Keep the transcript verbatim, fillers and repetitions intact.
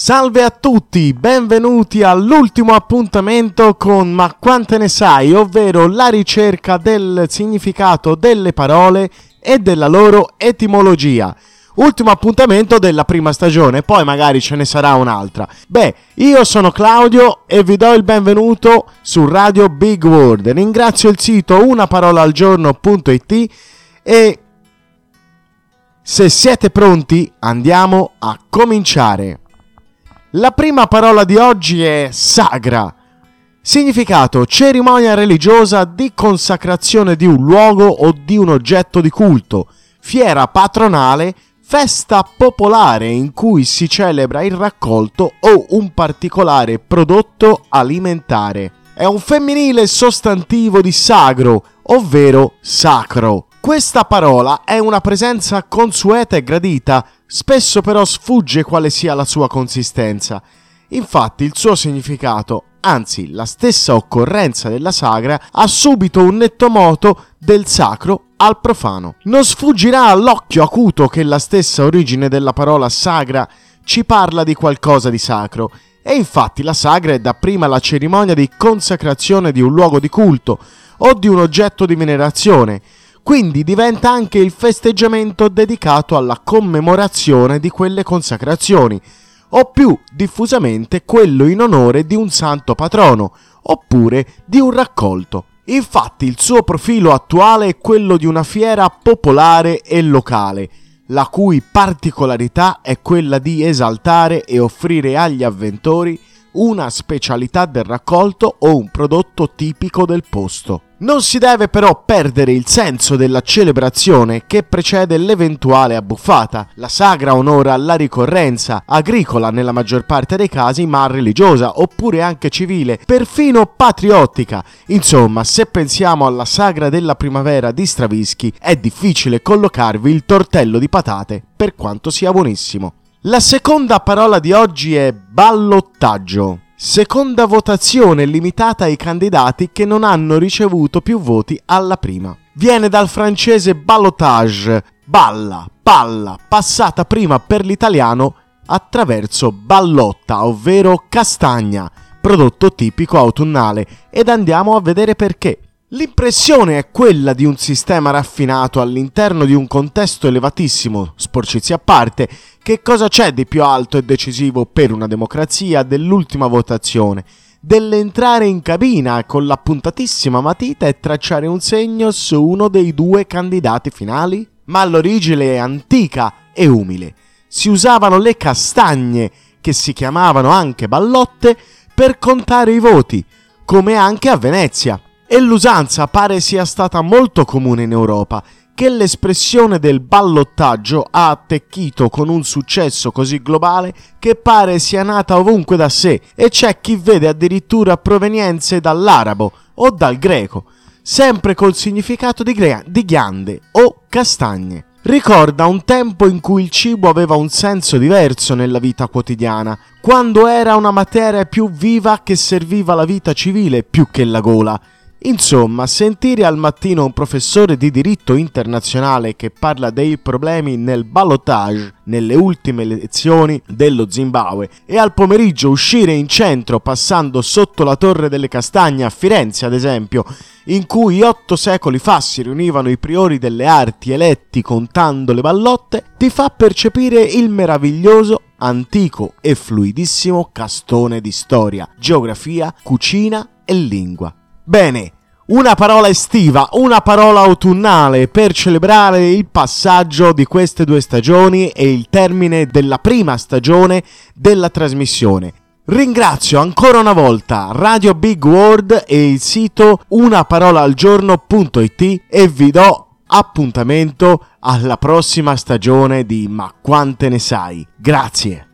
Salve a tutti, benvenuti all'ultimo appuntamento con Ma quante ne sai, ovvero la ricerca del significato delle parole e della loro etimologia. Ultimo appuntamento della prima stagione, poi magari ce ne sarà un'altra. Beh, io sono Claudio e vi do il benvenuto su Radio Big World. Ringrazio il sito una parola al giorno punto it e se siete pronti andiamo a cominciare. La prima parola di oggi è sagra. Significato: cerimonia religiosa di consacrazione di un luogo o di un oggetto di culto, fiera patronale, festa popolare in cui si celebra il raccolto o un particolare prodotto alimentare. È un femminile sostantivo di sagro, ovvero sacro. Questa parola è una presenza consueta e gradita, spesso però sfugge quale sia la sua consistenza. Infatti il suo significato, anzi la stessa occorrenza della sagra, ha subito un netto moto del sacro al profano. Non sfuggirà all'occhio acuto che la stessa origine della parola sagra ci parla di qualcosa di sacro, e infatti la sagra è dapprima la cerimonia di consacrazione di un luogo di culto o di un oggetto di venerazione. Quindi diventa anche il festeggiamento dedicato alla commemorazione di quelle consacrazioni, o più diffusamente quello in onore di un santo patrono, oppure di un raccolto. Infatti il suo profilo attuale è quello di una fiera popolare e locale, la cui particolarità è quella di esaltare e offrire agli avventori una specialità del raccolto o un prodotto tipico del posto. Non si deve però perdere il senso della celebrazione che precede l'eventuale abbuffata. La sagra onora la ricorrenza, agricola nella maggior parte dei casi, ma religiosa, oppure anche civile, perfino patriottica. Insomma, se pensiamo alla sagra della primavera di Stravinsky, è difficile collocarvi il tortello di patate, per quanto sia buonissimo. La seconda parola di oggi è ballottaggio. Seconda votazione limitata ai candidati che non hanno ricevuto più voti alla prima. Viene dal francese ballotage, balla, palla, passata prima per l'italiano attraverso ballotta, ovvero castagna, prodotto tipico autunnale, ed andiamo a vedere perché. L'impressione è quella di un sistema raffinato all'interno di un contesto elevatissimo, sporcizie a parte. Che cosa c'è di più alto e decisivo per una democrazia dell'ultima votazione? Dell'entrare in cabina con la puntatissima matita e tracciare un segno su uno dei due candidati finali? Ma l'origine è antica e umile. Si usavano le castagne, che si chiamavano anche ballotte, per contare i voti, come anche a Venezia. E l'usanza pare sia stata molto comune in Europa, che l'espressione del ballottaggio ha attecchito con un successo così globale che pare sia nata ovunque da sé, e c'è chi vede addirittura provenienze dall'arabo o dal greco, sempre col significato di, gra- di ghiande o castagne. Ricorda un tempo in cui il cibo aveva un senso diverso nella vita quotidiana, quando era una materia più viva che serviva la vita civile più che la gola. Insomma, sentire al mattino un professore di diritto internazionale che parla dei problemi nel ballotage nelle ultime elezioni dello Zimbabwe e al pomeriggio uscire in centro passando sotto la Torre delle Castagne a Firenze, ad esempio, in cui otto secoli fa si riunivano i priori delle arti eletti contando le ballotte, ti fa percepire il meraviglioso, antico e fluidissimo castone di storia, geografia, cucina e lingua. Bene, una parola estiva, una parola autunnale per celebrare il passaggio di queste due stagioni e il termine della prima stagione della trasmissione. Ringrazio ancora una volta Radio Big World e il sito una parola al giorno punto it e vi do appuntamento alla prossima stagione di Ma quante ne sai. Grazie.